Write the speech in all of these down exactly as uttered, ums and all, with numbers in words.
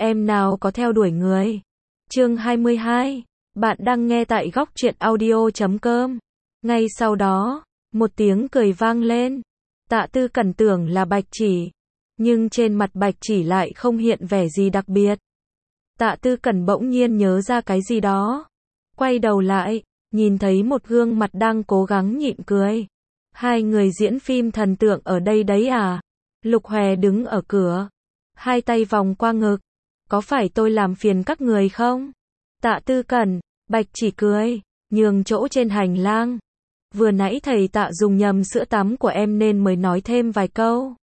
em nào có theo đuổi người. Chương hai mươi hai. Bạn đang nghe tại góc truyện audio chấm com. Ngay sau đó, một tiếng cười vang lên. Tạ Tư Cẩn tưởng là Bạch Chỉ, nhưng trên mặt Bạch Chỉ lại không hiện vẻ gì đặc biệt. Tạ Tư Cẩn bỗng nhiên nhớ ra cái gì đó. Quay đầu lại, nhìn thấy một gương mặt đang cố gắng nhịn cười. Hai người diễn phim thần tượng ở đây đấy à? Lục Hòe đứng ở cửa, hai tay vòng qua ngực. Có phải tôi làm phiền các người không? Tạ Tư Cẩn, Bạch Chỉ cười, nhường chỗ trên hành lang. Vừa nãy thầy Tạ dùng nhầm sữa tắm của em nên mới nói thêm vài câu.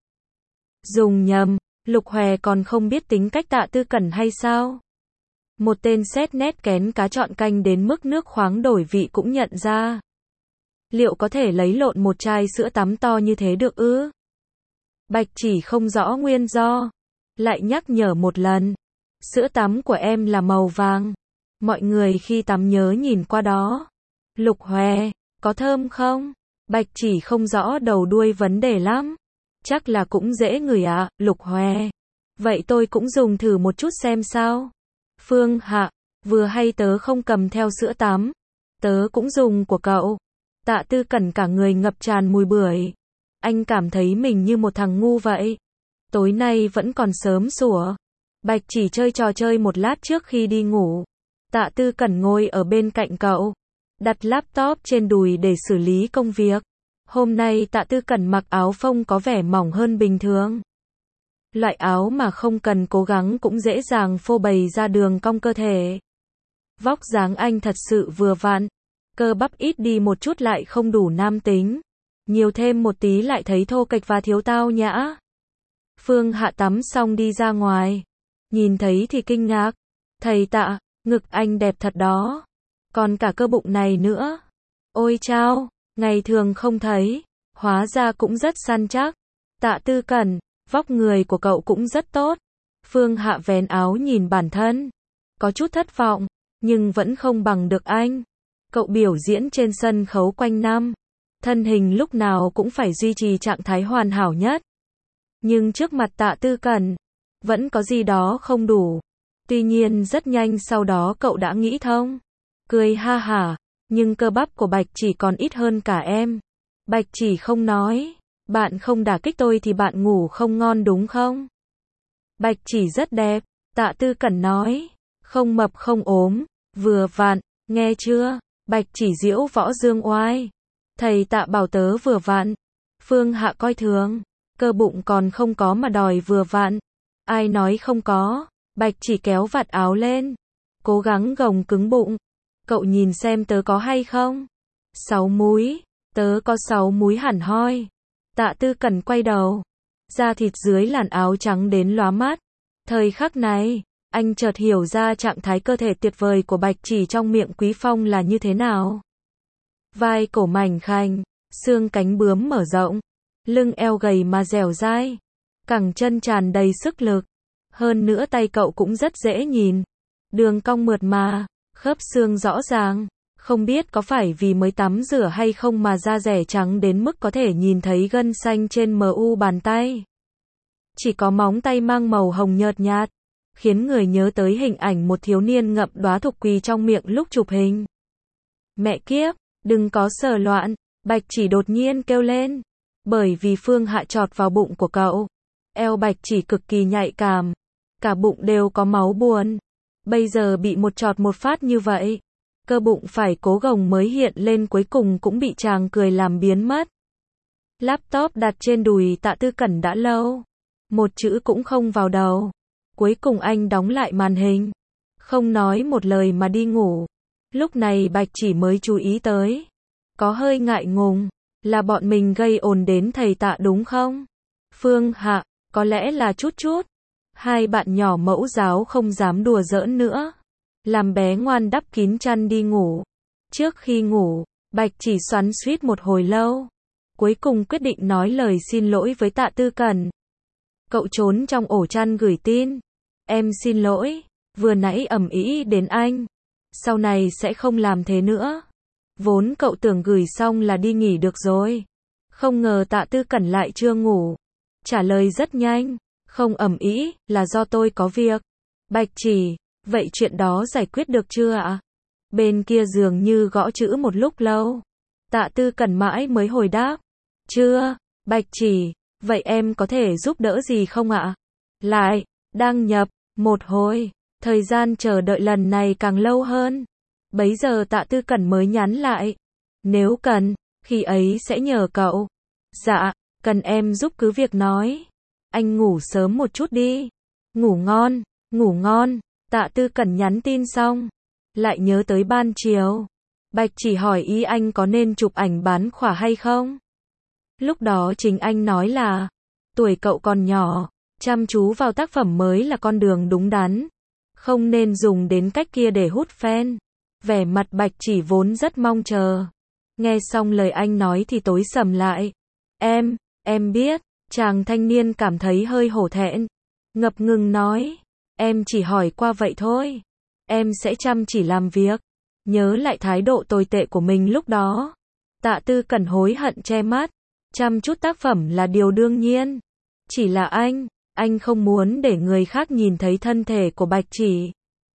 Dùng nhầm, Lục Hòe còn không biết tính cách Tạ Tư Cẩn hay sao? Một tên xét nét kén cá chọn canh đến mức nước khoáng đổi vị cũng nhận ra. Liệu có thể lấy lộn một chai sữa tắm to như thế được ư? Bạch Chỉ không rõ nguyên do, lại nhắc nhở một lần. Sữa tắm của em là màu vàng. Mọi người khi tắm nhớ nhìn qua đó. Lục Hòe, có thơm không? Bạch Chỉ không rõ đầu đuôi vấn đề lắm. Chắc là cũng dễ ngửi ạ, à, Lục Hòe. Vậy tôi cũng dùng thử một chút xem sao. Phương Hạ, vừa hay tớ không cầm theo sữa tắm. Tớ cũng dùng của cậu. Tạ Tư Cẩn cả người ngập tràn mùi bưởi. Anh cảm thấy mình như một thằng ngu vậy. Tối nay vẫn còn sớm sủa. Bạch Chỉ chơi trò chơi một lát trước khi đi ngủ. Tạ Tư Cẩn ngồi ở bên cạnh cậu, đặt laptop trên đùi để xử lý công việc. Hôm nay Tạ Tư Cẩn mặc áo phông có vẻ mỏng hơn bình thường. Loại áo mà không cần cố gắng cũng dễ dàng phô bày ra đường cong cơ thể. Vóc dáng anh thật sự vừa vặn. Cơ bắp ít đi một chút lại không đủ nam tính. Nhiều thêm một tí lại thấy thô kệch và thiếu tao nhã. Phương Hạ tắm xong đi ra ngoài. Nhìn thấy thì kinh ngạc. Thầy Tạ, ngực anh đẹp thật đó. Còn cả cơ bụng này nữa. Ôi chao, ngày thường không thấy. Hóa ra cũng rất săn chắc. Tạ Tư Cẩn, vóc người của cậu cũng rất tốt. Phương Hạ vén áo nhìn bản thân. Có chút thất vọng, nhưng vẫn không bằng được anh. Cậu biểu diễn trên sân khấu quanh năm. Thân hình lúc nào cũng phải duy trì trạng thái hoàn hảo nhất. Nhưng trước mặt Tạ Tư Cẩn, vẫn có gì đó không đủ. Tuy nhiên rất nhanh sau đó cậu đã nghĩ thông. Cười ha hả, nhưng cơ bắp của Bạch Chỉ còn ít hơn cả em. Bạch Chỉ không nói. Bạn không đả kích tôi thì bạn ngủ không ngon đúng không? Bạch Chỉ rất đẹp, Tạ Tư Cẩn nói. Không mập không ốm, vừa vặn, nghe chưa? Bạch Chỉ diễu võ dương oai. Thầy Tạ bảo tớ vừa vặn. Phương Hạ coi thường. Cơ bụng còn không có mà đòi vừa vặn. Ai nói không có? Bạch Chỉ kéo vạt áo lên. Cố gắng gồng cứng bụng. Cậu nhìn xem tớ có hay không? Sáu múi. Tớ có sáu múi hẳn hoi. Tạ Tư Cẩn quay đầu. Da thịt dưới làn áo trắng đến lóa mắt. Thời khắc này, anh chợt hiểu ra trạng thái cơ thể tuyệt vời của Bạch Chỉ trong miệng Quý Phong là như thế nào. Vai cổ mảnh khảnh, xương cánh bướm mở rộng, lưng eo gầy mà dẻo dai, cẳng chân tràn đầy sức lực. Hơn nữa tay cậu cũng rất dễ nhìn. Đường cong mượt mà, khớp xương rõ ràng. Không biết có phải vì mới tắm rửa hay không mà da dẻ trắng đến mức có thể nhìn thấy gân xanh trên mu bàn tay. Chỉ có móng tay mang màu hồng nhợt nhạt, khiến người nhớ tới hình ảnh một thiếu niên ngậm đóa thục quỳ trong miệng lúc chụp hình. Mẹ kiếp, đừng có sờ loạn, Bạch Chỉ đột nhiên kêu lên. Bởi vì Phương Hạ chọt vào bụng của cậu. Eo Bạch Chỉ cực kỳ nhạy cảm. Cả bụng đều có máu buồn. Bây giờ bị một chọt một phát như vậy. Cơ bụng phải cố gồng mới hiện lên cuối cùng cũng bị chàng cười làm biến mất. Laptop đặt trên đùi Tạ Tư Cẩn đã lâu. Một chữ cũng không vào đầu. Cuối cùng anh đóng lại màn hình. Không nói một lời mà đi ngủ. Lúc này Bạch Chỉ mới chú ý tới. Có hơi ngại ngùng. Là bọn mình gây ồn đến thầy Tạ đúng không? Phương Hạ, có lẽ là chút chút. Hai bạn nhỏ mẫu giáo không dám đùa giỡn nữa. Làm bé ngoan đắp kín chăn đi ngủ. Trước khi ngủ, Bạch Chỉ xoắn xuýt một hồi lâu. Cuối cùng quyết định nói lời xin lỗi với Tạ Tư Cẩn. Cậu trốn trong ổ chăn gửi tin. Em xin lỗi, vừa nãy ầm ĩ đến anh. Sau này sẽ không làm thế nữa. Vốn cậu tưởng gửi xong là đi nghỉ được rồi. Không ngờ Tạ Tư Cẩn lại chưa ngủ. Trả lời rất nhanh. Không ầm ĩ, là do tôi có việc. Bạch Chỉ, vậy chuyện đó giải quyết được chưa ạ? Bên kia dường như gõ chữ một lúc lâu. Tạ Tư Cẩn mãi mới hồi đáp. Chưa, Bạch Chỉ, vậy em có thể giúp đỡ gì không ạ? Lại, đăng nhập, một hồi, thời gian chờ đợi lần này càng lâu hơn. Bấy giờ Tạ Tư Cẩn mới nhắn lại. Nếu cần, khi ấy sẽ nhờ cậu. Dạ, cần em giúp cứ việc nói. Anh ngủ sớm một chút đi. Ngủ ngon, ngủ ngon. Tạ Tư Cẩn nhắn tin xong. Lại nhớ tới ban chiều. Bạch Chỉ hỏi ý anh có nên chụp ảnh bán khỏa hay không? Lúc đó chính anh nói là, tuổi cậu còn nhỏ, chăm chú vào tác phẩm mới là con đường đúng đắn. Không nên dùng đến cách kia để hút fan. Vẻ mặt Bạch Chỉ vốn rất mong chờ. Nghe xong lời anh nói thì tối sầm lại. Em, em biết, chàng thanh niên cảm thấy hơi hổ thẹn. Ngập ngừng nói, em chỉ hỏi qua vậy thôi. Em sẽ chăm chỉ làm việc. Nhớ lại thái độ tồi tệ của mình lúc đó. Tạ Tư Cẩn hối hận che mắt. Chăm chút tác phẩm là điều đương nhiên. Chỉ là anh, anh không muốn để người khác nhìn thấy thân thể của Bạch Chỉ.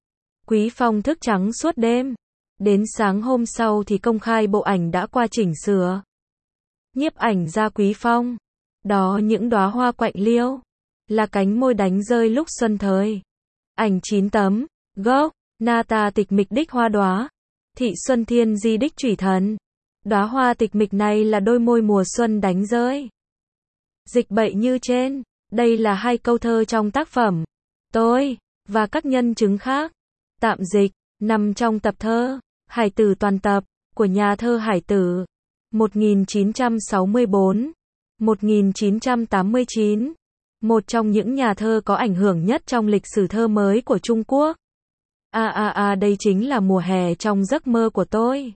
Quý Phong thức trắng suốt đêm. Đến sáng hôm sau thì công khai bộ ảnh đã qua chỉnh sửa. Nhiếp ảnh gia Quý Phong. Đó những đóa hoa quạnh liêu. Là cánh môi đánh rơi lúc xuân thời. Ảnh chín tấm. Gốc. Nata tịch mịch đích hoa đóa. Thị Xuân Thiên di đích Chủy Thần. Đóa hoa tịch mịch này là đôi môi mùa xuân đánh rơi. Dịch bậy như trên. Đây là hai câu thơ trong tác phẩm. Tôi, và các nhân chứng khác. Tạm dịch, nằm trong tập thơ, Hải Tử toàn tập, của nhà thơ Hải Tử. một nghìn chín trăm sáu mươi tư đến một nghìn chín trăm tám mươi chín. Một trong những nhà thơ có ảnh hưởng nhất trong lịch sử thơ mới của Trung Quốc. À à à đây chính là mùa hè trong giấc mơ của tôi.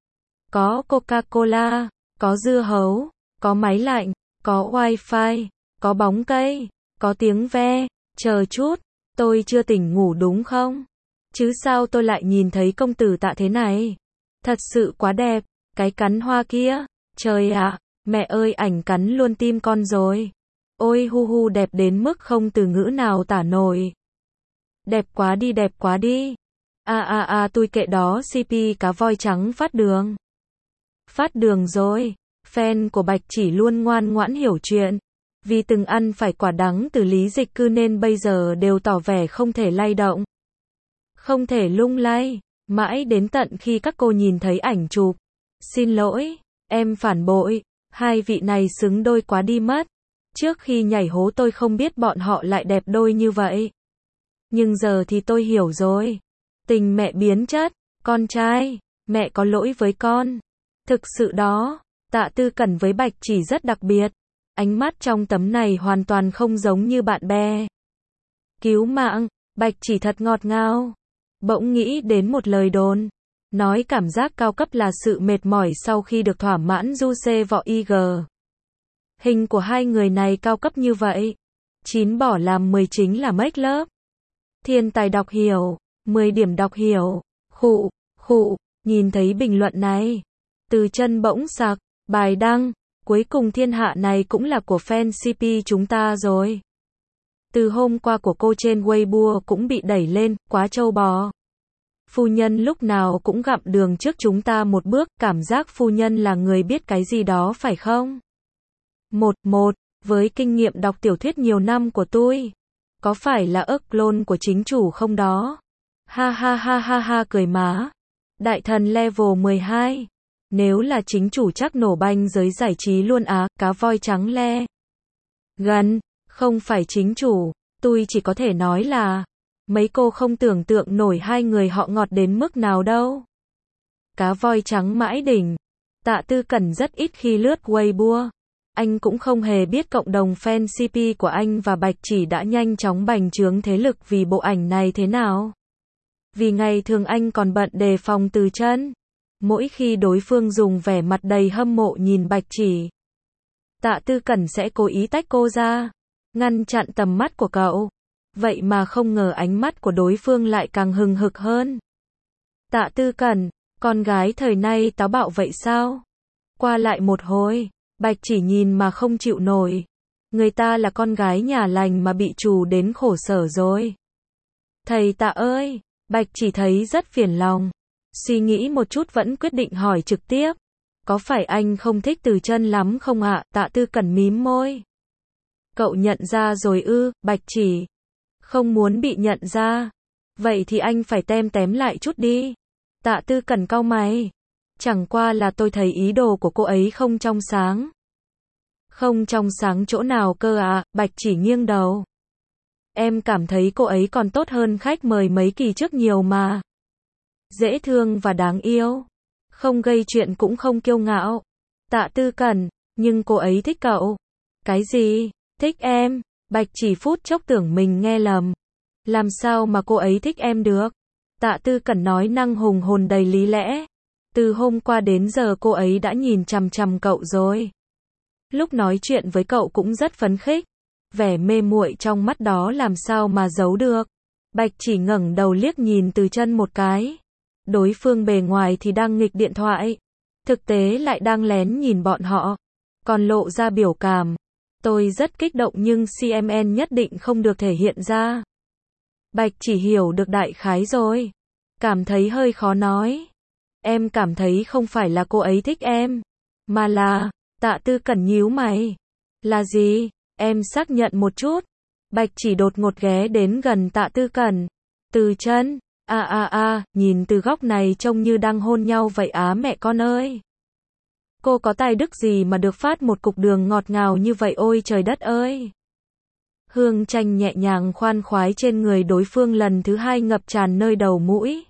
Có Coca-Cola, có dưa hấu, có máy lạnh, có wifi, có bóng cây, có tiếng ve. Chờ chút, tôi chưa tỉnh ngủ đúng không? Chứ sao tôi lại nhìn thấy công tử Tạ thế này? Thật sự quá đẹp, cái cắn hoa kia. Trời ạ, mẹ ơi ảnh cắn luôn tim con rồi. Ôi hu hu đẹp đến mức không từ ngữ nào tả nổi. Đẹp quá đi đẹp quá đi. À à à tôi kệ đó xê pê cá voi trắng phát đường. Phát đường rồi. Fan của Bạch Chỉ luôn ngoan ngoãn hiểu chuyện. Vì từng ăn phải quả đắng từ lý dịch cư nên bây giờ đều tỏ vẻ không thể lay động. Không thể lung lay. Mãi đến tận khi các cô nhìn thấy ảnh chụp. Xin lỗi, em phản bội. Hai vị này xứng đôi quá đi mất. Trước khi nhảy hố tôi không biết bọn họ lại đẹp đôi như vậy. Nhưng giờ thì tôi hiểu rồi. Tình mẹ biến chất. Con trai, mẹ có lỗi với con. Thực sự đó, Tạ Tư Cẩn với Bạch Chỉ rất đặc biệt. Ánh mắt trong tấm này hoàn toàn không giống như bạn bè. Cứu mạng, Bạch Chỉ thật ngọt ngào. Bỗng nghĩ đến một lời đồn. Nói cảm giác cao cấp là sự mệt mỏi sau khi được thỏa mãn du xê vọ i giê. Hình của hai người này cao cấp như vậy. chín bỏ làm mười chính là make love. Thiên tài đọc hiểu. mười điểm đọc hiểu. Khụ, khụ, nhìn thấy bình luận này. Từ chân bỗng sặc. Bài đăng. Cuối cùng thiên hạ này cũng là của fan xê pê chúng ta rồi. Từ hôm qua của cô trên Weibo cũng bị đẩy lên, quá trâu bò. Phu nhân lúc nào cũng gặm đường trước chúng ta một bước, cảm giác phu nhân là người biết cái gì đó phải không? Một, một, với kinh nghiệm đọc tiểu thuyết nhiều năm của tôi. Có phải là ức clone của chính chủ không đó? Ha ha ha ha ha cười má. Đại thần level mười hai. Nếu là chính chủ chắc nổ banh giới giải trí luôn á, cá voi trắng le. Gần, không phải chính chủ, tôi chỉ có thể nói là, mấy cô không tưởng tượng nổi hai người họ ngọt đến mức nào đâu. Cá voi trắng mãi đỉnh. Tạ Tư Cẩn rất ít khi lướt Weibo. Anh cũng không hề biết cộng đồng fan xê pê của anh và Bạch Chỉ đã nhanh chóng bành trướng thế lực vì bộ ảnh này thế nào. Vì ngày thường anh còn bận đề phòng Từ Chân. Mỗi khi đối phương dùng vẻ mặt đầy hâm mộ nhìn Bạch Chỉ, Tạ Tư Cẩn sẽ cố ý tách cô ra, ngăn chặn tầm mắt của cậu. Vậy mà không ngờ ánh mắt của đối phương lại càng hừng hực hơn. Tạ Tư Cẩn, con gái thời nay táo bạo vậy sao? Qua lại một hồi, Bạch Chỉ nhìn mà không chịu nổi. Người ta là con gái nhà lành mà bị trù đến khổ sở rồi. Thầy Tạ ơi, Bạch Chỉ thấy rất phiền lòng. Suy nghĩ một chút vẫn quyết định hỏi trực tiếp. Có phải anh không thích Từ Chân lắm không ạ? Tạ Tư Cẩn mím môi. Cậu nhận ra rồi ư? Bạch Chỉ. Không muốn bị nhận ra. Vậy thì anh phải tem tém lại chút đi. Tạ Tư Cẩn cau mày. Chẳng qua là tôi thấy ý đồ của cô ấy không trong sáng. Không trong sáng chỗ nào cơ à? Bạch Chỉ nghiêng đầu. Em cảm thấy cô ấy còn tốt hơn khách mời mấy kỳ trước nhiều mà. Dễ thương và đáng yêu. Không gây chuyện cũng không kiêu ngạo. Tạ Tư Cẩn, nhưng cô ấy thích cậu. Cái gì? Thích em? Bạch Chỉ phút chốc tưởng mình nghe lầm. Làm sao mà cô ấy thích em được? Tạ Tư Cẩn nói năng hùng hồn đầy lý lẽ. Từ hôm qua đến giờ cô ấy đã nhìn chằm chằm cậu rồi. Lúc nói chuyện với cậu cũng rất phấn khích. Vẻ mê muội trong mắt đó làm sao mà giấu được. Bạch Chỉ ngẩng đầu liếc nhìn Từ Chân một cái. Đối phương bề ngoài thì đang nghịch điện thoại. Thực tế lại đang lén nhìn bọn họ. Còn lộ ra biểu cảm. Tôi rất kích động nhưng xê em en nhất định không được thể hiện ra. Bạch Chỉ hiểu được đại khái rồi. Cảm thấy hơi khó nói. Em cảm thấy không phải là cô ấy thích em. Mà là, Tạ Tư Cẩn nhíu mày. Là gì? Em xác nhận một chút. Bạch Chỉ đột ngột ghé đến gần Tạ Tư Cẩn. Từ Chân, a a a, nhìn từ góc này trông như đang hôn nhau vậy á mẹ con ơi. Cô có tài đức gì mà được phát một cục đường ngọt ngào như vậy ôi trời đất ơi. Hương chanh nhẹ nhàng khoan khoái trên người đối phương lần thứ hai ngập tràn nơi đầu mũi.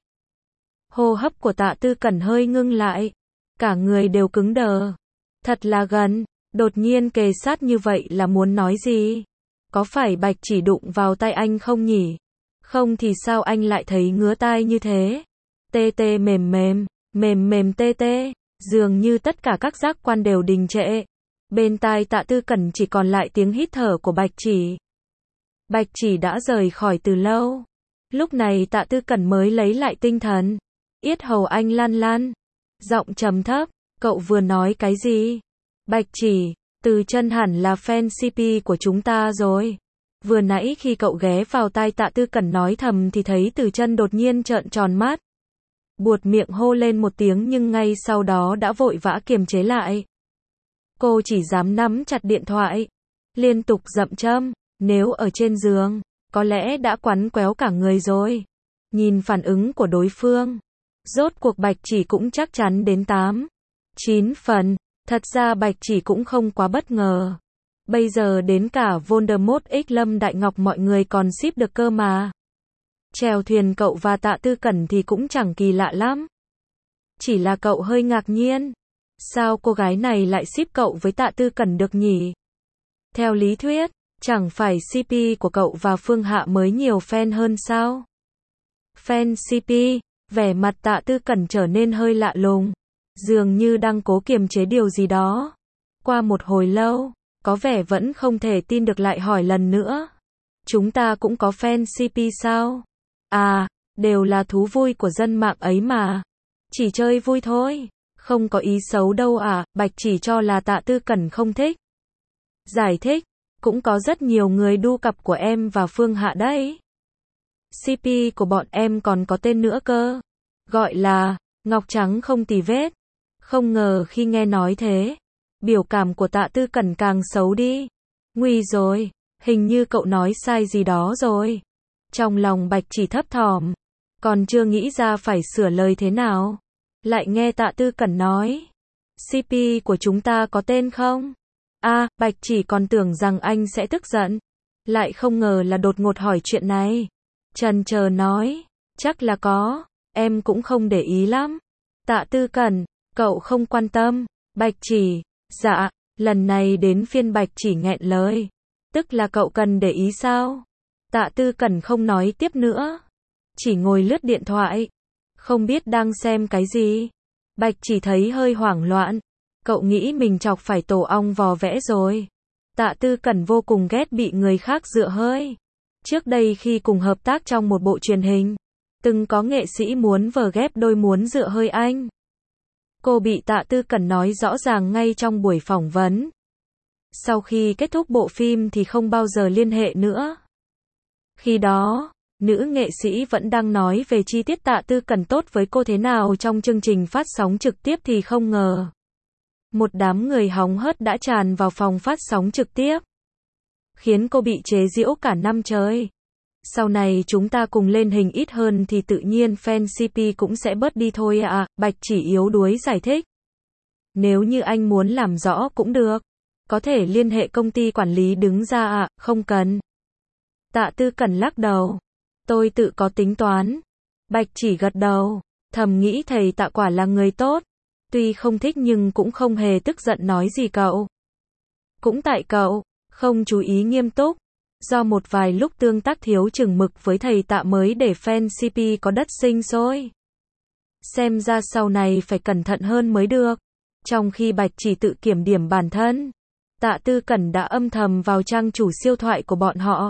Hô hấp của Tạ Tư Cẩn hơi ngưng lại. Cả người đều cứng đờ. Thật là gần. Đột nhiên kề sát như vậy là muốn nói gì? Có phải Bạch Chỉ đụng vào tay anh không nhỉ? Không thì sao anh lại thấy ngứa tai như thế? Tê tê mềm mềm, mềm mềm tê tê, dường như tất cả các giác quan đều đình trệ. Bên tai Tạ Tư Cẩn chỉ còn lại tiếng hít thở của Bạch Chỉ. Bạch Chỉ đã rời khỏi từ lâu. Lúc này Tạ Tư Cẩn mới lấy lại tinh thần. Yết hầu anh lăn lăn. Giọng trầm thấp, cậu vừa nói cái gì? Bạch Chỉ, Từ Chân hẳn là fan xê pê của chúng ta rồi. Vừa nãy khi cậu ghé vào tai Tạ Tư Cẩn nói thầm thì thấy Từ Chân đột nhiên trợn tròn mắt. Buột miệng hô lên một tiếng nhưng ngay sau đó đã vội vã kiềm chế lại. Cô chỉ dám nắm chặt điện thoại. Liên tục dậm châm. Nếu ở trên giường, có lẽ đã quắn quéo cả người rồi. Nhìn phản ứng của đối phương. Rốt cuộc Bạch Chỉ cũng chắc chắn đến tám, chín phần. Thật ra Bạch Chỉ cũng không quá bất ngờ. Bây giờ đến cả Voldemort X Lâm Đại Ngọc mọi người còn ship được cơ mà. Chèo thuyền cậu và Tạ Tư Cẩn thì cũng chẳng kỳ lạ lắm. Chỉ là cậu hơi ngạc nhiên. Sao cô gái này lại ship cậu với Tạ Tư Cẩn được nhỉ? Theo lý thuyết, chẳng phải xê pê của cậu và Phương Hạ mới nhiều fan hơn sao? Fan xê pê, vẻ mặt Tạ Tư Cẩn trở nên hơi lạ lùng. Dường như đang cố kiềm chế điều gì đó. Qua một hồi lâu, có vẻ vẫn không thể tin được lại hỏi lần nữa. Chúng ta cũng có fan xê pê sao? À, đều là thú vui của dân mạng ấy mà. Chỉ chơi vui thôi. Không có ý xấu đâu à, Bạch Chỉ cho là Tạ Tư Cẩn không thích. Giải thích, cũng có rất nhiều người đu cặp của em và Phương Hạ đấy. xê pê của bọn em còn có tên nữa cơ. Gọi là, Ngọc Trắng không tì vết. Không ngờ khi nghe nói thế, biểu cảm của Tạ Tư Cẩn càng xấu đi. Nguy rồi, hình như cậu nói sai gì đó rồi. Trong lòng Bạch Chỉ thấp thỏm, còn chưa nghĩ ra phải sửa lời thế nào. Lại nghe Tạ Tư Cẩn nói, xê pê của chúng ta có tên không? À, Bạch Chỉ còn tưởng rằng anh sẽ tức giận. Lại không ngờ là đột ngột hỏi chuyện này. Chần chờ nói, chắc là có, em cũng không để ý lắm. Tạ Tư Cẩn, cậu không quan tâm. Bạch Chỉ, dạ, lần này đến phiên Bạch Chỉ nghẹn lời. Tức là cậu cần để ý sao? Tạ Tư Cẩn không nói tiếp nữa. Chỉ ngồi lướt điện thoại. Không biết đang xem cái gì. Bạch Chỉ thấy hơi hoảng loạn. Cậu nghĩ mình chọc phải tổ ong vò vẽ rồi. Tạ Tư Cẩn vô cùng ghét bị người khác dựa hơi. Trước đây khi cùng hợp tác trong một bộ truyền hình, từng có nghệ sĩ muốn vờ ghép đôi muốn dựa hơi anh. Cô bị Tạ Tư Cẩn nói rõ ràng ngay trong buổi phỏng vấn. Sau khi kết thúc bộ phim thì không bao giờ liên hệ nữa. Khi đó, Nữ nghệ sĩ vẫn đang nói về chi tiết Tạ Tư Cẩn tốt với cô thế nào trong chương trình phát sóng trực tiếp thì không ngờ. Một đám người hóng hớt đã tràn vào phòng phát sóng trực tiếp, khiến cô bị chế giễu cả năm trời. Sau này chúng ta cùng lên hình ít hơn thì tự nhiên fan xê pê cũng sẽ bớt đi thôi ạ, Bạch Chỉ yếu đuối giải thích. Nếu như anh muốn làm rõ cũng được, có thể liên hệ công ty quản lý đứng ra ạ, không cần. Tạ Tư Cẩn lắc đầu. Tôi tự có tính toán. Bạch Chỉ gật đầu, thầm nghĩ thầy Tạ quả là người tốt. Tuy không thích nhưng cũng không hề tức giận nói gì cậu. Cũng tại cậu, không chú ý nghiêm túc. Do một vài lúc tương tác thiếu chừng mực với thầy Tạ mới để fan xê pê có đất sinh sôi. Xem ra sau này phải cẩn thận hơn mới được. Trong khi Bạch Chỉ tự kiểm điểm bản thân, Tạ Tư Cẩn đã âm thầm vào trang chủ siêu thoại của bọn họ.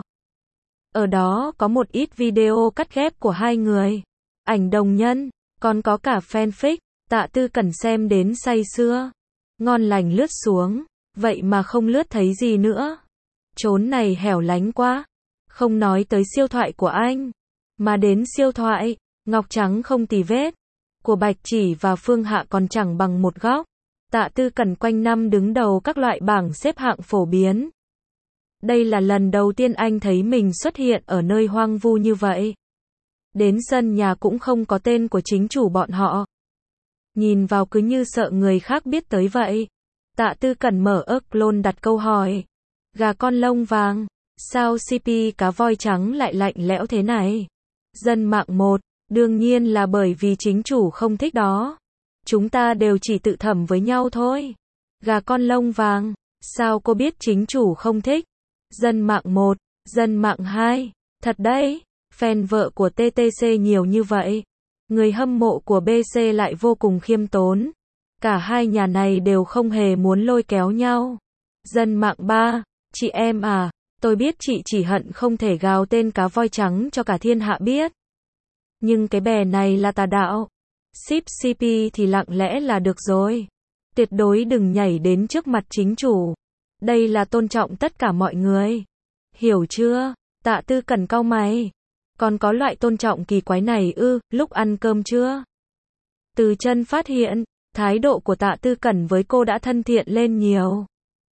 Ở đó có một ít video cắt ghép của hai người, ảnh đồng nhân, còn có cả fanfic. Tạ Tư Cẩn xem đến say sưa, ngon lành lướt xuống, vậy mà không lướt thấy gì nữa. Chốn này hẻo lánh quá. Không nói tới siêu thoại của anh, mà đến siêu thoại, ngọc trắng không tì vết, của Bạch Chỉ và Phương Hạ còn chẳng bằng một góc. Tạ Tư Cẩn quanh năm đứng đầu các loại bảng xếp hạng phổ biến. Đây là lần đầu tiên anh thấy mình xuất hiện ở nơi hoang vu như vậy. Đến sân nhà cũng không có tên của chính chủ bọn họ. Nhìn vào cứ như sợ người khác biết tới vậy. Tạ Tư Cẩn mở ức lôn đặt câu hỏi. Gà con lông vàng, sao xê pê cá voi trắng lại lạnh lẽo thế này? Dân mạng một, đương nhiên là bởi vì chính chủ không thích đó. Chúng ta đều chỉ tự thẩm với nhau thôi. Gà con lông vàng, sao cô biết chính chủ không thích? Dân mạng một, dân mạng hai, thật đấy, fan vợ của tê tê xê nhiều như vậy. Người hâm mộ của bê xê lại vô cùng khiêm tốn. Cả hai nhà này đều không hề muốn lôi kéo nhau. Dân mạng ba, chị em à, tôi biết chị chỉ hận không thể gào tên cá voi trắng cho cả thiên hạ biết. Nhưng cái bè này là tà đạo. Ship xê pê thì lặng lẽ là được rồi. Tuyệt đối đừng nhảy đến trước mặt chính chủ. Đây là tôn trọng tất cả mọi người. Hiểu chưa? Tạ Tư Cẩn cau mày. Còn có loại tôn trọng kỳ quái này ư, lúc ăn cơm chưa? Từ Chân phát hiện, thái độ của Tạ Tư Cẩn với cô đã thân thiện lên nhiều.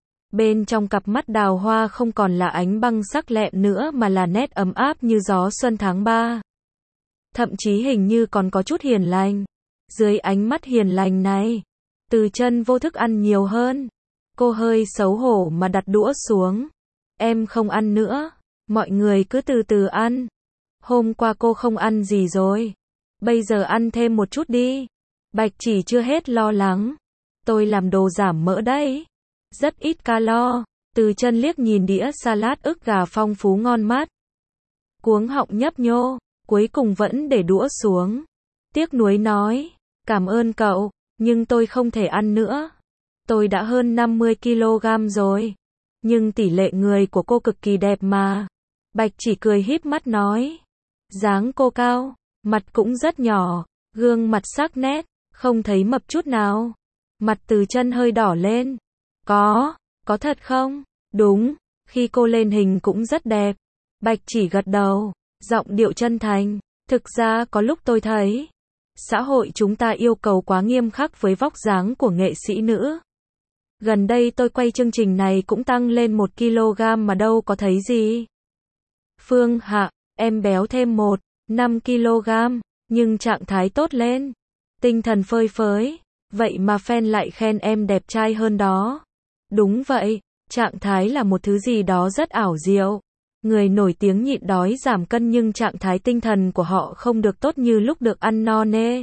Bên trong cặp mắt đào hoa không còn là ánh băng sắc lẹm nữa mà là nét ấm áp như gió xuân tháng ba. Thậm chí hình như còn có chút hiền lành. Dưới ánh mắt hiền lành này, Từ Chân vô thức ăn nhiều hơn. Cô hơi xấu hổ mà đặt đũa xuống. Em không ăn nữa. Mọi người cứ từ từ ăn. Hôm qua cô không ăn gì rồi. Bây giờ ăn thêm một chút đi. Bạch Chỉ chưa hết lo lắng. Tôi làm đồ giảm mỡ đấy. Rất ít calo. Từ Chân liếc nhìn đĩa salad ức gà phong phú ngon mắt. Cuống họng nhấp nhô. Cuối cùng vẫn để đũa xuống. Tiếc nuối nói. Cảm ơn cậu. Nhưng tôi không thể ăn nữa. Tôi đã hơn năm mươi ki lô gam rồi. Nhưng tỷ lệ người của cô cực kỳ đẹp mà. Bạch Chỉ cười híp mắt nói. Dáng cô cao. Mặt cũng rất nhỏ. Gương mặt sắc nét. Không thấy mập chút nào. Mặt Từ Chân hơi đỏ lên. Có. Có thật không? Đúng. Khi cô lên hình cũng rất đẹp. Bạch Chỉ gật đầu. Giọng điệu chân thành. Thực ra có lúc tôi thấy. Xã hội chúng ta yêu cầu quá nghiêm khắc với vóc dáng của nghệ sĩ nữ. Gần đây tôi quay chương trình này cũng tăng lên một ki lô gam mà đâu có thấy gì. Phương Hạ, em béo thêm một, năm ki lô gam, nhưng trạng thái tốt lên. Tinh thần phơi phới. Vậy mà fan lại khen em đẹp trai hơn đó. Đúng vậy, trạng thái là một thứ gì đó rất ảo diệu. Người nổi tiếng nhịn đói giảm cân nhưng trạng thái tinh thần của họ không được tốt như lúc được ăn no nê.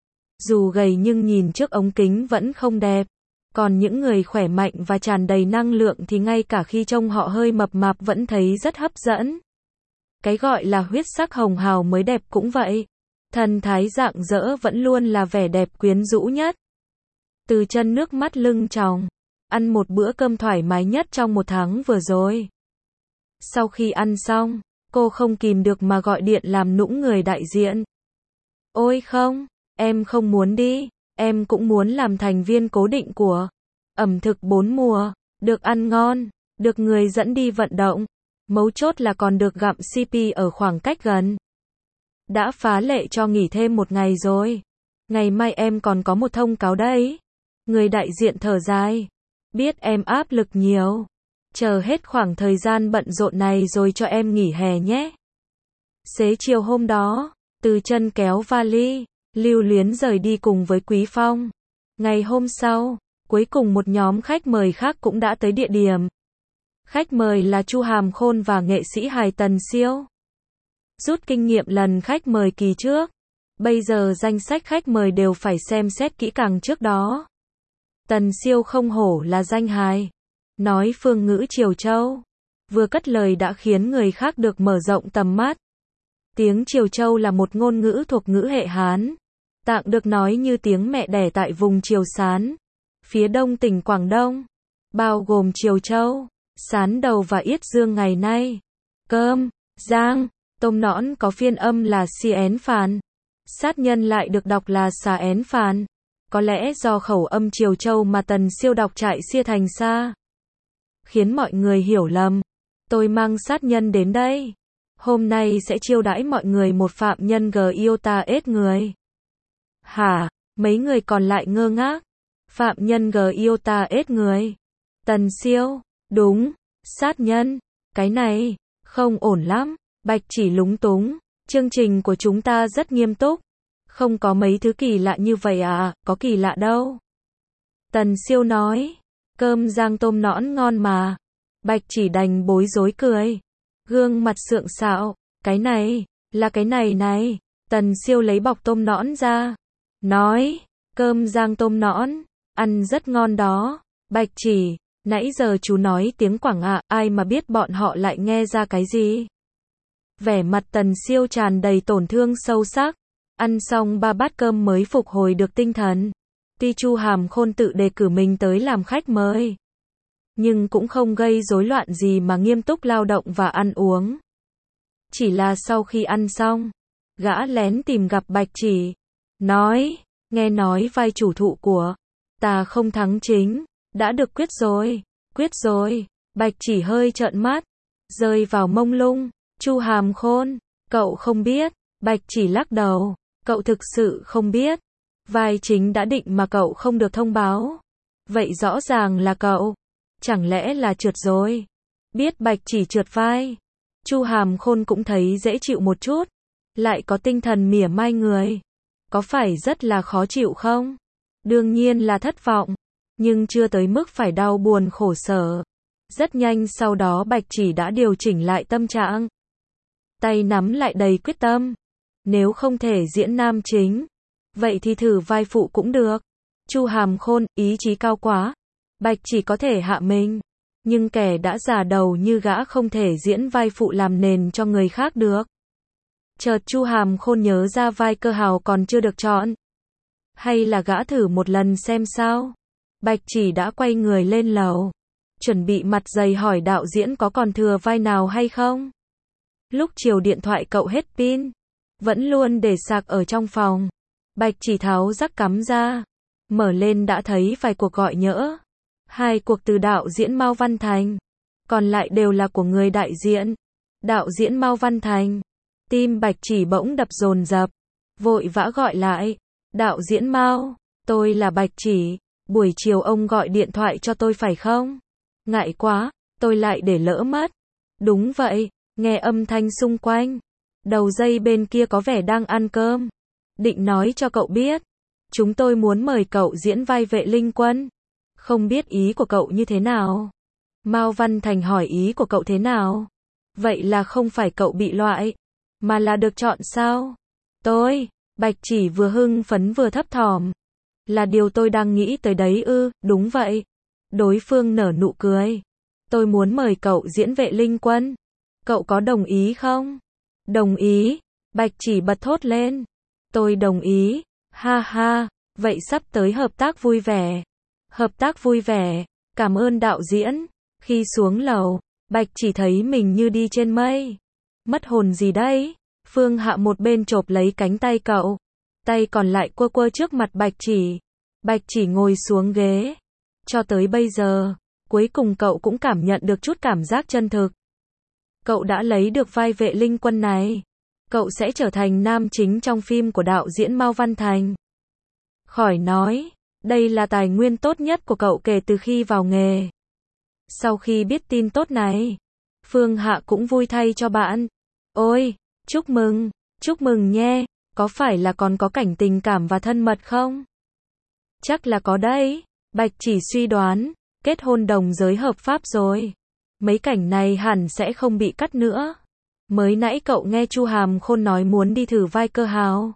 Dù gầy nhưng nhìn trước ống kính vẫn không đẹp. Còn những người khỏe mạnh và tràn đầy năng lượng thì ngay cả khi trông họ hơi mập mạp vẫn thấy rất hấp dẫn. Cái gọi là huyết sắc hồng hào mới đẹp cũng vậy. Thần thái rạng rỡ vẫn luôn là vẻ đẹp quyến rũ nhất. Từ Chân nước mắt lưng tròng. Ăn một bữa cơm thoải mái nhất trong một tháng vừa rồi. Sau khi ăn xong, cô không kìm được mà gọi điện làm nũng người đại diện. Ôi không, em không muốn đi. Em cũng muốn làm thành viên cố định của ẩm thực bốn mùa. Được ăn ngon, được người dẫn đi vận động. Mấu chốt là còn được gặm xê pê ở khoảng cách gần. đã phá lệ cho nghỉ thêm một ngày rồi. Ngày mai em còn có một thông cáo đấy. Người đại diện thở dài. Biết em áp lực nhiều. Chờ hết khoảng thời gian bận rộn này rồi cho em nghỉ hè nhé. Xế chiều hôm đó, Từ Chân kéo vali, lưu luyến rời đi cùng với Quý Phong. Ngày hôm sau, cuối cùng một nhóm khách mời khác cũng đã tới địa điểm. Khách mời là Chu Hàm Khôn và nghệ sĩ hài Tần Siêu. Rút kinh nghiệm lần khách mời kỳ trước, bây giờ danh sách khách mời đều phải xem xét kỹ càng trước đó. Tần Siêu không hổ là danh hài, nói phương ngữ Triều Châu, vừa cất lời đã khiến người khác được mở rộng tầm mắt. Tiếng Triều Châu là một ngôn ngữ thuộc ngữ hệ Hán, tạng được nói như tiếng mẹ đẻ tại vùng Triều Sán, phía đông tỉnh Quảng Đông, bao gồm Triều Châu, Sán Đầu và Yết Dương ngày nay. Cơm, Giang, tôm nõn có phiên âm là si én phàn, sát nhân lại được đọc là xà én phàn. Có lẽ do khẩu âm Triều Châu mà Tần Siêu đọc trại xia thành xa, khiến mọi người hiểu lầm. Tôi mang sát nhân đến đây. Hôm nay sẽ chiêu đãi mọi người một phạm nhân g yêu ta ết người. Hả? Mấy người còn lại ngơ ngác. Phạm nhân g yêu ta ết người. Tần Siêu, đúng, sát nhân. Cái này, không ổn lắm. Bạch Chỉ lúng túng. Chương trình của chúng ta rất nghiêm túc. Không có mấy thứ kỳ lạ như vậy à, có kỳ lạ đâu. Tần Siêu nói, cơm rang tôm nõn ngon mà. Bạch Chỉ đành bối rối cười. Gương mặt sượng sạo, cái này, là cái này này. Tần Siêu lấy bọc tôm nõn ra. Nói, cơm rang tôm nõn, ăn rất ngon đó. Bạch Chỉ, nãy giờ chú nói tiếng Quảng ạ, à, ai mà biết bọn họ lại nghe ra cái gì. Vẻ mặt Tần Siêu tràn đầy tổn thương sâu sắc. Ăn xong ba bát cơm mới phục hồi được tinh thần. Tuy Chu Hàm Khôn tự đề cử mình tới làm khách mời, nhưng cũng không gây rối loạn gì mà nghiêm túc lao động và ăn uống. Chỉ là sau khi ăn xong, gã lén tìm gặp Bạch Chỉ. Nói, nghe nói vai chủ thụ của ta không thắng chính, đã được quyết rồi, quyết rồi. Bạch Chỉ hơi trợn mắt, rơi vào mông lung. Chu Hàm Khôn, cậu không biết. Bạch Chỉ lắc đầu, cậu thực sự không biết. Vai chính đã định mà cậu không được thông báo. Vậy rõ ràng là cậu, chẳng lẽ là trượt rồi. Biết Bạch Chỉ trượt vai, Chu Hàm Khôn cũng thấy dễ chịu một chút. Lại có tinh thần mỉa mai người. Có phải rất là khó chịu không? Đương nhiên là thất vọng, nhưng chưa tới mức phải đau buồn khổ sở. Rất nhanh sau đó Bạch Chỉ đã điều chỉnh lại tâm trạng. Tay nắm lại đầy quyết tâm. Nếu không thể diễn nam chính, vậy thì thử vai phụ cũng được. Chu Hàm Khôn, ý chí cao quá. Bạch Chỉ có thể hạ mình, nhưng kẻ đã già đầu như gã không thể diễn vai phụ làm nền cho người khác được. Chợt Chu Hàm Khôn nhớ ra vai Cơ Hào còn chưa được chọn. Hay là gã thử một lần xem sao? Bạch Chỉ đã quay người lên lầu, chuẩn bị mặt dày hỏi đạo diễn có còn thừa vai nào hay không. Lúc chiều điện thoại cậu hết pin, vẫn luôn để sạc ở trong phòng. Bạch Chỉ tháo rắc cắm ra, mở lên đã thấy vài cuộc gọi nhỡ. Hai cuộc từ đạo diễn Mao Văn Thành, còn lại đều là của người đại diện. Đạo diễn Mao Văn Thành. Tim Bạch Chỉ bỗng đập dồn dập, vội vã gọi lại. Đạo diễn Mao, tôi là Bạch Chỉ, buổi chiều ông gọi điện thoại cho tôi phải không? Ngại quá, tôi lại để lỡ mất. Đúng vậy, nghe âm thanh xung quanh. Đầu dây bên kia có vẻ đang ăn cơm. Định nói cho cậu biết, chúng tôi muốn mời cậu diễn vai Vệ Linh Quân. Không biết ý của cậu như thế nào? Mao Văn Thành hỏi ý của cậu thế nào? Vậy là không phải cậu bị loại, mà là được chọn sao? Tôi, Bạch Chỉ vừa hưng phấn vừa thấp thỏm. Là điều tôi đang nghĩ tới đấy ư, đúng vậy. Đối phương nở nụ cười. Tôi muốn mời cậu diễn Vệ Linh Quân. Cậu có đồng ý không? Đồng ý. Bạch Chỉ bật thốt lên. Tôi đồng ý. Ha ha, vậy sắp tới hợp tác vui vẻ. Hợp tác vui vẻ. Cảm ơn đạo diễn. Khi xuống lầu, Bạch Chỉ thấy mình như đi trên mây. Mất hồn gì đấy? Phương Hạ một bên chộp lấy cánh tay cậu, tay còn lại quơ quơ trước mặt Bạch Chỉ. Bạch Chỉ ngồi xuống ghế. Cho tới bây giờ, cuối cùng cậu cũng cảm nhận được chút cảm giác chân thực. Cậu đã lấy được vai Vệ Linh Quân này. cậu sẽ trở thành nam chính trong phim của đạo diễn Mao Văn Thành. Khỏi nói, đây là tài nguyên tốt nhất của cậu kể từ khi vào nghề. Sau khi biết tin tốt này, Phương Hạ cũng vui thay cho bạn. Ôi, chúc mừng, chúc mừng nhé, có phải là còn có cảnh tình cảm và thân mật không? Chắc là có đấy, Bạch Chỉ suy đoán, kết hôn đồng giới hợp pháp rồi. Mấy cảnh này hẳn sẽ không bị cắt nữa. Mới nãy cậu nghe Chu Hàm Khôn nói muốn đi thử vai Cơ Hào.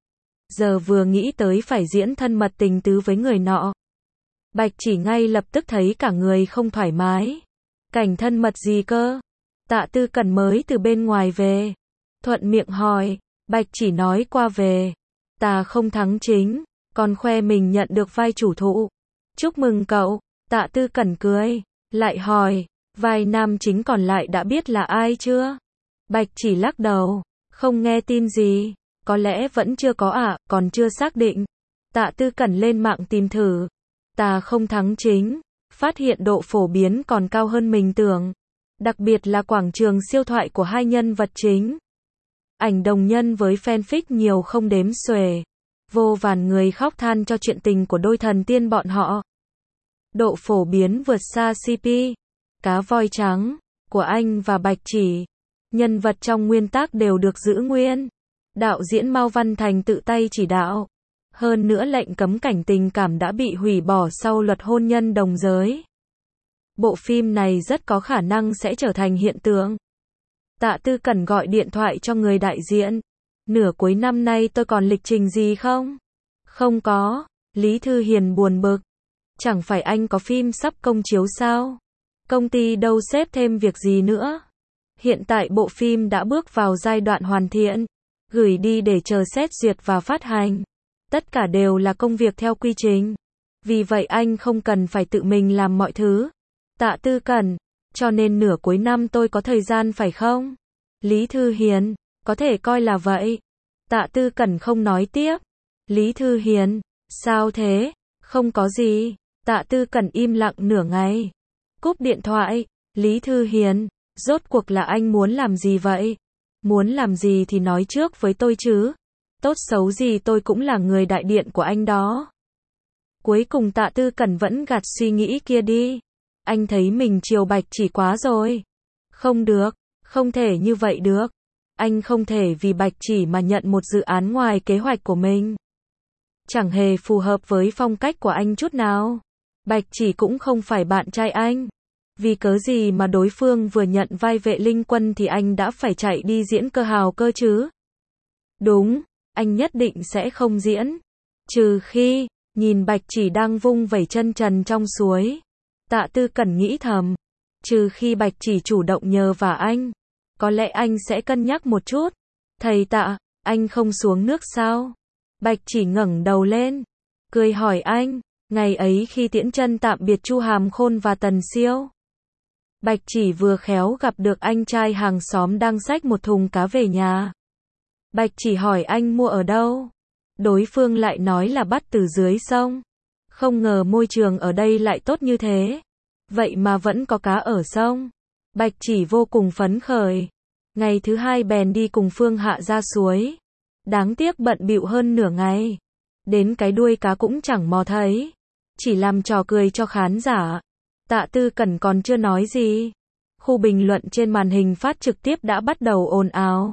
Giờ vừa nghĩ tới phải diễn thân mật tình tứ với người nọ. Bạch Chỉ ngay lập tức thấy cả người không thoải mái. Cảnh thân mật gì cơ? Tạ Tư Cẩn mới từ bên ngoài về. Thuận miệng hỏi, Bạch Chỉ nói qua về. Ta không thắng chính, còn khoe mình nhận được vai chủ thụ. Chúc mừng cậu, Tạ Tư Cẩn cười. Lại hỏi, vai nam chính còn lại đã biết là ai chưa? Bạch Chỉ lắc đầu, không nghe tin gì. Có lẽ vẫn chưa có ạ, à, còn chưa xác định. Tạ Tư Cẩn lên mạng tìm thử. Ta không thắng chính, phát hiện độ phổ biến còn cao hơn mình tưởng. Đặc biệt là quảng trường siêu thoại của hai nhân vật chính. Ảnh đồng nhân với fanfic nhiều không đếm xuể. Vô vàn người khóc than cho chuyện tình của đôi thần tiên bọn họ. Độ phổ biến vượt xa xê pê. Cá voi trắng của anh và Bạch Chỉ. Nhân vật trong nguyên tác đều được giữ nguyên. Đạo diễn Mao Văn Thành tự tay chỉ đạo. Hơn nữa lệnh cấm cảnh tình cảm đã bị hủy bỏ sau luật hôn nhân đồng giới. Bộ phim này rất có khả năng sẽ trở thành hiện tượng. Tạ Tư Cẩn gọi điện thoại cho người đại diện. Nửa cuối năm nay tôi còn lịch trình gì không? Không có. Lý Thư Hiền buồn bực. Chẳng phải anh có phim sắp công chiếu sao? Công ty đâu xếp thêm việc gì nữa? Hiện tại bộ phim đã bước vào giai đoạn hoàn thiện. Gửi đi để chờ xét duyệt và phát hành. Tất cả đều là công việc theo quy trình. Vì vậy anh không cần phải tự mình làm mọi thứ. Tạ Tư Cẩn, cho nên nửa cuối năm tôi có thời gian phải không? Lý Thư Hiền, có thể coi là vậy. Tạ Tư Cẩn không nói tiếp. Lý Thư Hiền, sao thế? Không có gì. Tạ Tư Cẩn im lặng nửa ngày. Cúp điện thoại. Lý Thư Hiền, rốt cuộc là anh muốn làm gì vậy? Muốn làm gì thì nói trước với tôi chứ. Tốt xấu gì tôi cũng là người đại điện của anh đó. Cuối cùng Tạ Tư Cẩn vẫn gạt suy nghĩ kia đi. Anh thấy mình chiều Bạch Chỉ quá rồi. Không được, không thể như vậy được. Anh không thể vì Bạch Chỉ mà nhận một dự án ngoài kế hoạch của mình. Chẳng hề phù hợp với phong cách của anh chút nào. Bạch Chỉ cũng không phải bạn trai anh. Vì cớ gì mà đối phương vừa nhận vai vệ linh quân thì anh đã phải chạy đi diễn Cơ Hào cơ chứ? Đúng, anh nhất định sẽ không diễn. Trừ khi, nhìn Bạch Chỉ đang vung vẩy chân trần trong suối. Tạ Tư Cẩn nghĩ thầm. Trừ khi Bạch Chỉ chủ động nhờ vả anh. Có lẽ anh sẽ cân nhắc một chút. Thầy Tạ, anh không xuống nước sao? Bạch Chỉ ngẩng đầu lên. Cười hỏi anh. Ngày ấy khi tiễn chân tạm biệt Chu Hàm Khôn và Tần Siêu. Bạch Chỉ vừa khéo gặp được anh trai hàng xóm đang xách một thùng cá về nhà. Bạch Chỉ hỏi anh mua ở đâu. Đối phương lại nói là bắt từ dưới sông. Không ngờ môi trường ở đây lại tốt như thế. Vậy mà vẫn có cá ở sông. Bạch Chỉ vô cùng phấn khởi. Ngày thứ hai bèn đi cùng Phương Hạ ra suối. Đáng tiếc bận bịu hơn nửa ngày. Đến cái đuôi cá cũng chẳng mò thấy. Chỉ làm trò cười cho khán giả. Tạ Tư Cẩn còn chưa nói gì. Khu bình luận trên màn hình phát trực tiếp đã bắt đầu ồn ào.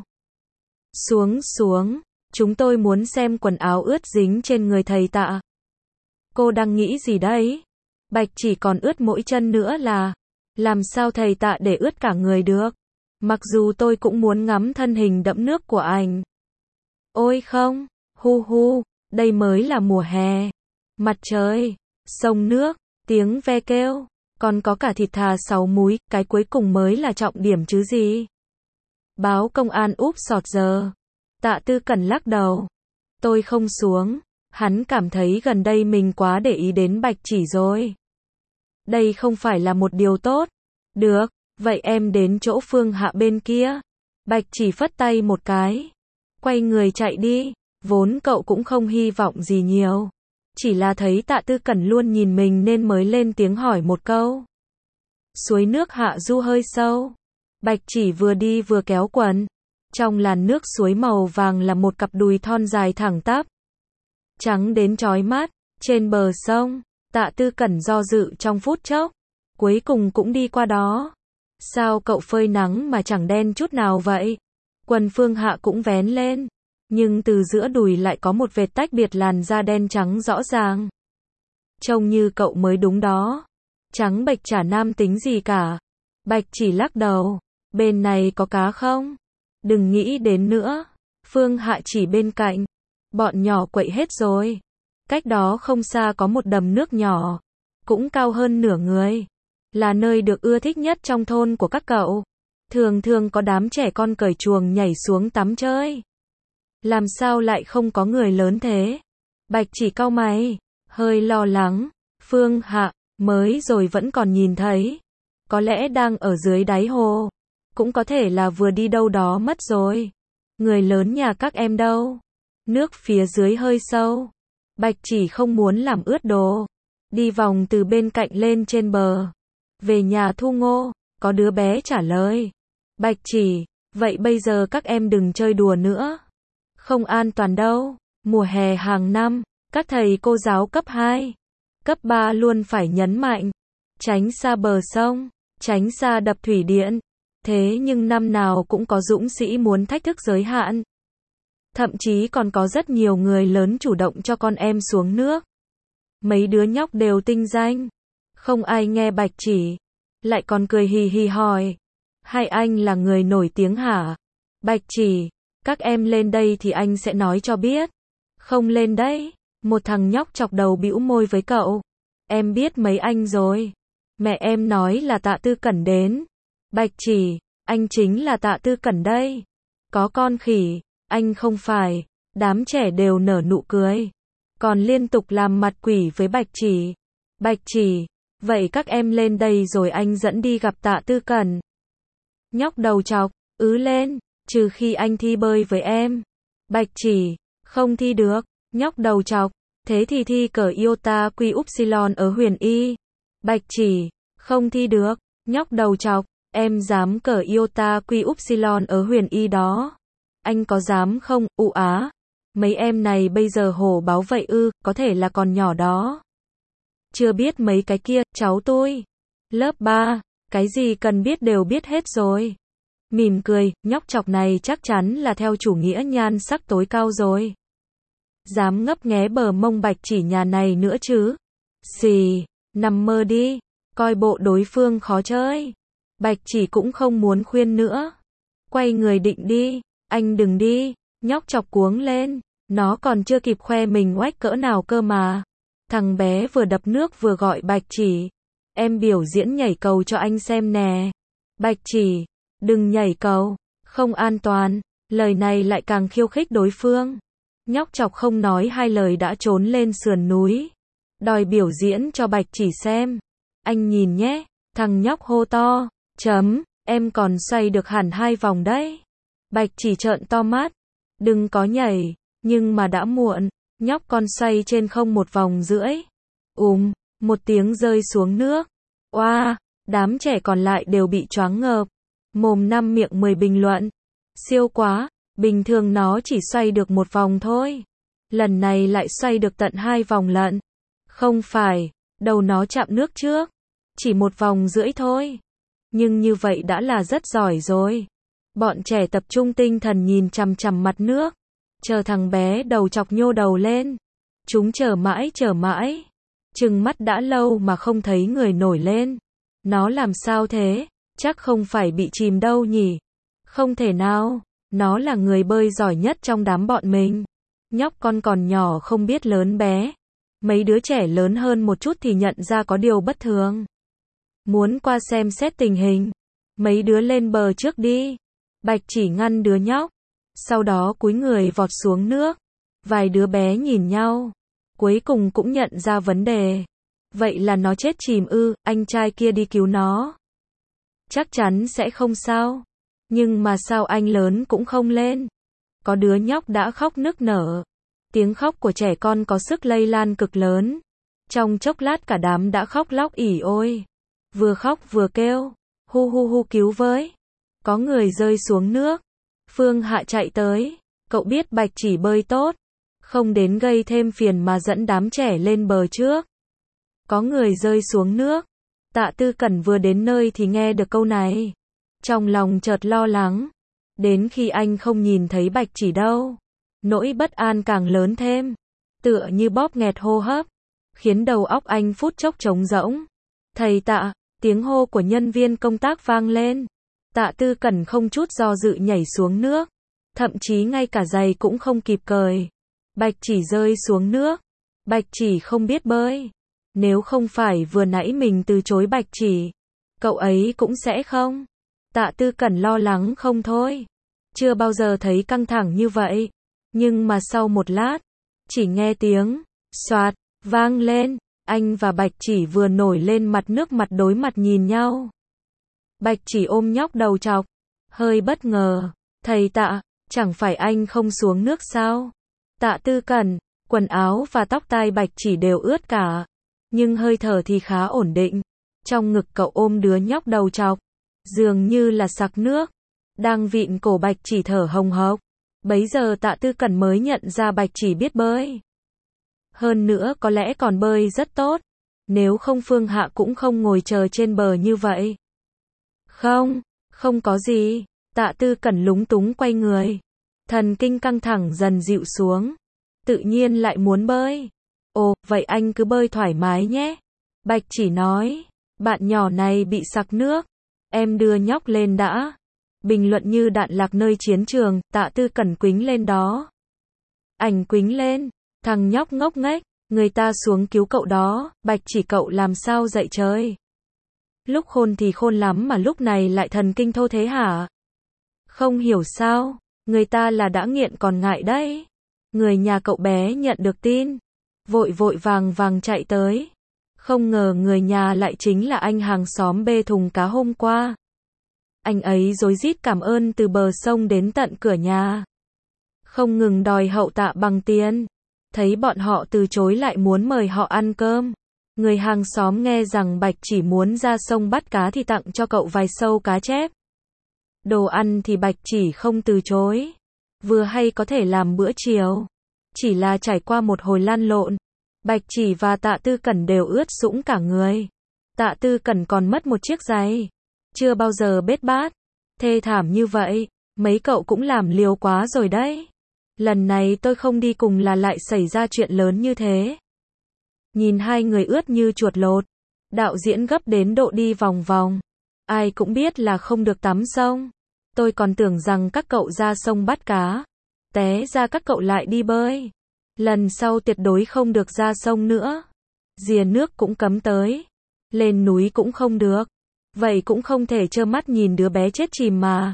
Xuống xuống. Chúng tôi muốn xem quần áo ướt dính trên người thầy Tạ. Cô đang nghĩ gì đấy? Bạch Chỉ còn ướt mỗi chân nữa là. Làm sao thầy Tạ để ướt cả người được? Mặc dù tôi cũng muốn ngắm thân hình đẫm nước của anh. Ôi không, hu hu, đây mới là mùa hè. Mặt trời, sông nước, tiếng ve kêu, còn có cả thịt thà sáu múi, cái cuối cùng mới là trọng điểm chứ gì. Báo công an úp sọt giờ. Tạ Tư Cẩn lắc đầu. Tôi không xuống. Hắn cảm thấy gần đây mình quá để ý đến Bạch Chỉ rồi. Đây không phải là một điều tốt. Được, vậy em đến chỗ Phương Hạ bên kia. Bạch Chỉ phất tay một cái. Quay người chạy đi. Vốn cậu cũng không hy vọng gì nhiều. Chỉ là thấy Tạ Tư Cẩn luôn nhìn mình nên mới lên tiếng hỏi một câu. Suối nước hạ du hơi sâu. Bạch Chỉ vừa đi vừa kéo quần. Trong làn nước suối màu vàng là một cặp đùi thon dài thẳng tắp, trắng đến chói mắt. Trên bờ sông, Tạ Tư Cẩn do dự trong phút chốc, cuối cùng cũng đi qua đó. Sao cậu phơi nắng mà chẳng đen chút nào vậy? Quần Phương Hạ cũng vén lên, nhưng từ giữa đùi lại có một vệt tách biệt làn da đen trắng rõ ràng. Trông như cậu mới đúng đó. Trắng bệch chả nam tính gì cả. Bạch chỉ lắc đầu. Bên này có cá không? Đừng nghĩ đến nữa. Phương Hạ chỉ bên cạnh. Bọn nhỏ quậy hết rồi. Cách đó không xa có một đầm nước nhỏ, cũng cao hơn nửa người. Là nơi được ưa thích nhất trong thôn của các cậu. Thường thường có đám trẻ con cởi chuồng nhảy xuống tắm chơi. Làm sao lại không có người lớn thế? Bạch chỉ cau mày, hơi lo lắng. Phương Hạ, mới rồi vẫn còn nhìn thấy. Có lẽ đang ở dưới đáy hồ. Cũng có thể là vừa đi đâu đó mất rồi. Người lớn nhà các em đâu? Nước phía dưới hơi sâu. Bạch chỉ không muốn làm ướt đồ. Đi vòng từ bên cạnh lên trên bờ. Về nhà thu ngô, có đứa bé trả lời. Bạch chỉ, vậy bây giờ các em đừng chơi đùa nữa. Không an toàn đâu. Mùa hè hàng năm, các thầy cô giáo cấp hai, cấp ba luôn phải nhấn mạnh. Tránh xa bờ sông, tránh xa đập thủy điện. Thế nhưng năm nào cũng có dũng sĩ muốn thách thức giới hạn. Thậm chí còn có rất nhiều người lớn chủ động cho con em xuống nước. Mấy đứa nhóc đều tinh danh. Không ai nghe Bạch chỉ. Lại còn cười hì hì hỏi. Hai anh là người nổi tiếng hả? Bạch chỉ, các em lên đây thì anh sẽ nói cho biết. Không lên đấy. Một thằng nhóc chọc đầu bĩu môi với cậu. Em biết mấy anh rồi. Mẹ em nói là Tạ Tư Cẩn đến. Bạch chỉ, anh chính là Tạ Tư Cẩn đây. Có con khỉ, anh không phải. Đám trẻ đều nở nụ cười. Còn liên tục làm mặt quỷ với Bạch chỉ. Bạch chỉ, vậy các em lên đây rồi anh dẫn đi gặp Tạ Tư Cẩn. Nhóc đầu chọc, ứ lên, trừ khi anh thi bơi với em. Bạch chỉ, không thi được. Nhóc đầu chọc, thế thì thi cờ iota quy upsilon ở Huyền Y. Bạch chỉ, không thi được. Nhóc đầu chọc, em dám cờ iota quy upsilon ở Huyền Y đó. Anh có dám không? Ụ á. Mấy em này bây giờ hổ báo vậy ư, có thể là còn nhỏ đó. Chưa biết mấy cái kia, cháu tôi. Lớp ba, cái gì cần biết đều biết hết rồi. Mỉm cười, nhóc chọc này chắc chắn là theo chủ nghĩa nhan sắc tối cao rồi. Dám ngấp nghé bờ mông Bạch chỉ nhà này nữa chứ. Xì, nằm mơ đi, coi bộ đối phương khó chơi. Bạch chỉ cũng không muốn khuyên nữa. Quay người định đi, anh đừng đi, nhóc chọc cuống lên. Nó còn chưa kịp khoe mình oách cỡ nào cơ mà. Thằng bé vừa đập nước vừa gọi Bạch chỉ. Em biểu diễn nhảy cầu cho anh xem nè. Bạch chỉ, đừng nhảy cầu, không an toàn. Lời này lại càng khiêu khích đối phương. Nhóc chọc không nói hai lời đã trốn lên sườn núi. Đòi biểu diễn cho Bạch chỉ xem. Anh nhìn nhé, thằng nhóc hô to. Chấm, em còn xoay được hẳn hai vòng đấy. Bạch chỉ trợn to mắt. Đừng có nhảy, nhưng mà đã muộn. Nhóc con xoay trên không một vòng rưỡi. Úm, một tiếng rơi xuống nước. Oa, wow, đám trẻ còn lại đều bị choáng ngợp. Mồm năm miệng mười bình luận. Siêu quá, bình thường nó chỉ xoay được một vòng thôi. Lần này lại xoay được tận hai vòng lận. Không phải, đầu nó chạm nước trước. Chỉ một vòng rưỡi thôi. Nhưng như vậy đã là rất giỏi rồi. Bọn trẻ tập trung tinh thần nhìn chằm chằm mặt nước. Chờ thằng bé đầu chọc nhô đầu lên. Chúng chờ mãi chờ mãi. Trừng mắt đã lâu mà không thấy người nổi lên. Nó làm sao thế? Chắc không phải bị chìm đâu nhỉ? Không thể nào. Nó là người bơi giỏi nhất trong đám bọn mình. Nhóc con còn nhỏ không biết lớn bé. Mấy đứa trẻ lớn hơn một chút thì nhận ra có điều bất thường. Muốn qua xem xét tình hình. Mấy đứa lên bờ trước đi. Bạch chỉ ngăn đứa nhóc. Sau đó cúi người vọt xuống nước. Vài đứa bé nhìn nhau. Cuối cùng cũng nhận ra vấn đề. Vậy là nó chết chìm ư, anh trai kia đi cứu nó. Chắc chắn sẽ không sao. Nhưng mà sao anh lớn cũng không lên. Có đứa nhóc đã khóc nức nở. Tiếng khóc của trẻ con có sức lây lan cực lớn. Trong chốc lát cả đám đã khóc lóc ỉ ôi. Vừa khóc vừa kêu. Hu hu hu cứu với. Có người rơi xuống nước. Phương Hạ chạy tới, cậu biết Bạch Chỉ bơi tốt, không đến gây thêm phiền mà dẫn đám trẻ lên bờ trước. Có người rơi xuống nước. Tạ Tư Cẩn vừa đến nơi thì nghe được câu này. Trong lòng chợt lo lắng. Đến khi anh không nhìn thấy Bạch Chỉ đâu, nỗi bất an càng lớn thêm, tựa như bóp nghẹt hô hấp, khiến đầu óc anh phút chốc trống rỗng. Thầy Tạ, tiếng hô của nhân viên công tác vang lên. Tạ Tư Cẩn không chút do dự nhảy xuống nước, thậm chí ngay cả giày cũng không kịp cởi. Bạch Chỉ rơi xuống nước. Bạch Chỉ không biết bơi. Nếu không phải vừa nãy mình từ chối Bạch Chỉ, cậu ấy cũng sẽ không. Tạ Tư Cẩn lo lắng không thôi. Chưa bao giờ thấy căng thẳng như vậy. Nhưng mà sau một lát, chỉ nghe tiếng xoạt vang lên, anh và Bạch Chỉ vừa nổi lên mặt nước mặt đối mặt nhìn nhau. Bạch Chỉ ôm nhóc đầu trọc, hơi bất ngờ. Thầy Tạ, chẳng phải anh không xuống nước sao? Tạ Tư Cẩn, quần áo và tóc tai Bạch Chỉ đều ướt cả, nhưng hơi thở thì khá ổn định. Trong ngực cậu ôm đứa nhóc đầu trọc, dường như là sặc nước, đang vịn cổ Bạch Chỉ thở hồng hộc. Bấy giờ Tạ Tư Cẩn mới nhận ra Bạch Chỉ biết bơi. Hơn nữa có lẽ còn bơi rất tốt, nếu không Phương Hạ cũng không ngồi chờ trên bờ như vậy. Không, không có gì. Tạ Tư Cẩn lúng túng quay người. Thần kinh căng thẳng dần dịu xuống. Tự nhiên lại muốn bơi. Ồ, vậy anh cứ bơi thoải mái nhé. Bạch Chỉ nói. Bạn nhỏ này bị sặc nước. Em đưa nhóc lên đã. Bình luận như đạn lạc nơi chiến trường. Tạ Tư Cẩn quính lên đó. Ảnh quính lên. Thằng nhóc ngốc nghếch. Người ta xuống cứu cậu đó. Bạch Chỉ cậu làm sao dậy trời? Lúc khôn thì khôn lắm mà lúc này lại thần kinh thô thế hả? Không hiểu sao, người ta là đã nghiện còn ngại đấy. Người nhà cậu bé nhận được tin, vội vội vàng vàng chạy tới. Không ngờ người nhà lại chính là anh hàng xóm bê thùng cá hôm qua. Anh ấy rối rít cảm ơn từ bờ sông đến tận cửa nhà. Không ngừng đòi hậu tạ bằng tiền. Thấy bọn họ từ chối lại muốn mời họ ăn cơm. Người hàng xóm nghe rằng Bạch Chỉ muốn ra sông bắt cá thì tặng cho cậu vài sâu cá chép. Đồ ăn thì Bạch Chỉ không từ chối. Vừa hay có thể làm bữa chiều. Chỉ là trải qua một hồi lăn lộn, Bạch Chỉ và Tạ Tư Cẩn đều ướt sũng cả người. Tạ Tư Cẩn còn mất một chiếc giày. Chưa bao giờ bết bát. Thê thảm như vậy. Mấy cậu cũng làm liều quá rồi đấy. Lần này tôi không đi cùng là lại xảy ra chuyện lớn như thế. Nhìn hai người ướt như chuột lột. Đạo diễn gấp đến độ đi vòng vòng. Ai cũng biết là không được tắm sông. Tôi còn tưởng rằng các cậu ra sông bắt cá. Té ra các cậu lại đi bơi. Lần sau tuyệt đối không được ra sông nữa. Rìa nước cũng cấm tới. Lên núi cũng không được. Vậy cũng không thể trơ mắt nhìn đứa bé chết chìm mà.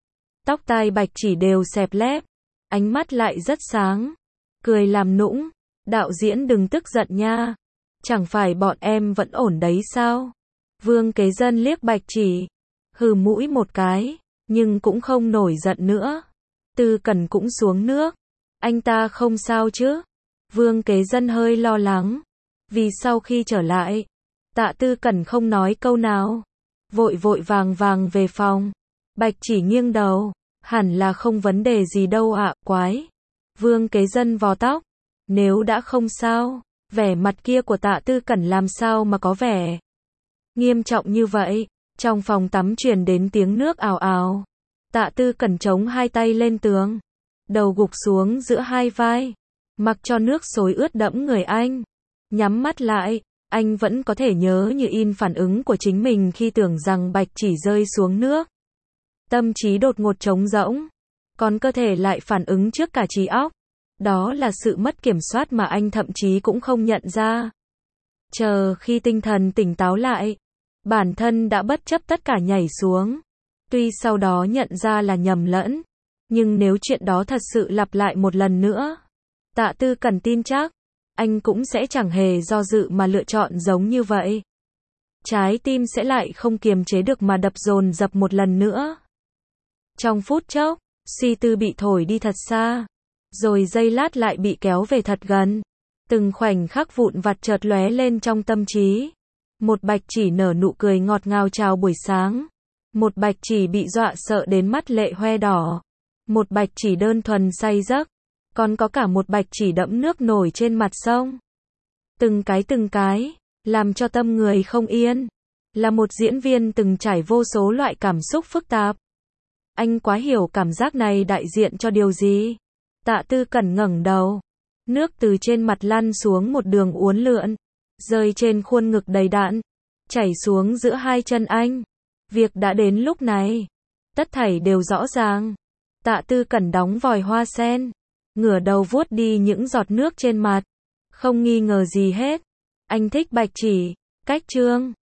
Tóc tai Bạch Chỉ đều xẹp lép. Ánh mắt lại rất sáng. Cười làm nũng. Đạo diễn đừng tức giận nha. Chẳng phải bọn em vẫn ổn đấy sao? Vương Kế Dân liếc Bạch Chỉ. Hừ mũi một cái. Nhưng cũng không nổi giận nữa. Tư Cẩn cũng xuống nước. Anh ta không sao chứ? Vương Kế Dân hơi lo lắng. Vì sau khi trở lại, Tạ Tư Cẩn không nói câu nào. Vội vội vàng vàng về phòng. Bạch Chỉ nghiêng đầu. Hẳn là không vấn đề gì đâu ạ, quái. Vương Kế Dân vò tóc. Nếu đã không sao, vẻ mặt kia của Tạ Tư Cẩn làm sao mà có vẻ nghiêm trọng như vậy. Trong phòng tắm truyền đến tiếng nước ào ào. Tạ Tư Cẩn chống hai tay lên tường, đầu gục xuống giữa hai vai, mặc cho nước xối ướt đẫm người anh. Nhắm mắt lại, anh vẫn có thể nhớ như in phản ứng của chính mình khi tưởng rằng Bạch Chỉ rơi xuống nước. Tâm trí đột ngột trống rỗng, còn cơ thể lại phản ứng trước cả trí óc. Đó là sự mất kiểm soát mà anh thậm chí cũng không nhận ra. Chờ khi tinh thần tỉnh táo lại, bản thân đã bất chấp tất cả nhảy xuống. Tuy sau đó nhận ra là nhầm lẫn, nhưng nếu chuyện đó thật sự lặp lại một lần nữa, Tạ Tư Cẩn tin chắc, anh cũng sẽ chẳng hề do dự mà lựa chọn giống như vậy. Trái tim sẽ lại không kiềm chế được mà đập dồn dập một lần nữa. Trong phút chốc, suy tư bị thổi đi thật xa, rồi giây lát lại bị kéo về thật gần. Từng khoảnh khắc vụn vặt chợt lóe lên trong tâm trí. Một Bạch Chỉ nở nụ cười ngọt ngào chào buổi sáng. Một Bạch Chỉ bị dọa sợ đến mắt lệ hoe đỏ. một bạch chỉ đơn thuần say giấc, còn có cả một bạch chỉ đẫm nước nổi trên mặt sông. Từng cái từng cái, làm cho tâm người không yên. Là một diễn viên từng trải vô số loại cảm xúc phức tạp. Anh quá hiểu cảm giác này đại diện cho điều gì. Tạ Tư Cẩn ngẩng đầu. Nước từ trên mặt lăn xuống một đường uốn lượn, rơi trên khuôn ngực đầy đặn, chảy xuống giữa hai chân anh. Việc đã đến lúc này, tất thảy đều rõ ràng. Tạ Tư Cẩn đóng vòi hoa sen, ngửa đầu vuốt đi những giọt nước trên mặt. Không nghi ngờ gì hết. Anh thích bạch chỉ, cách trương.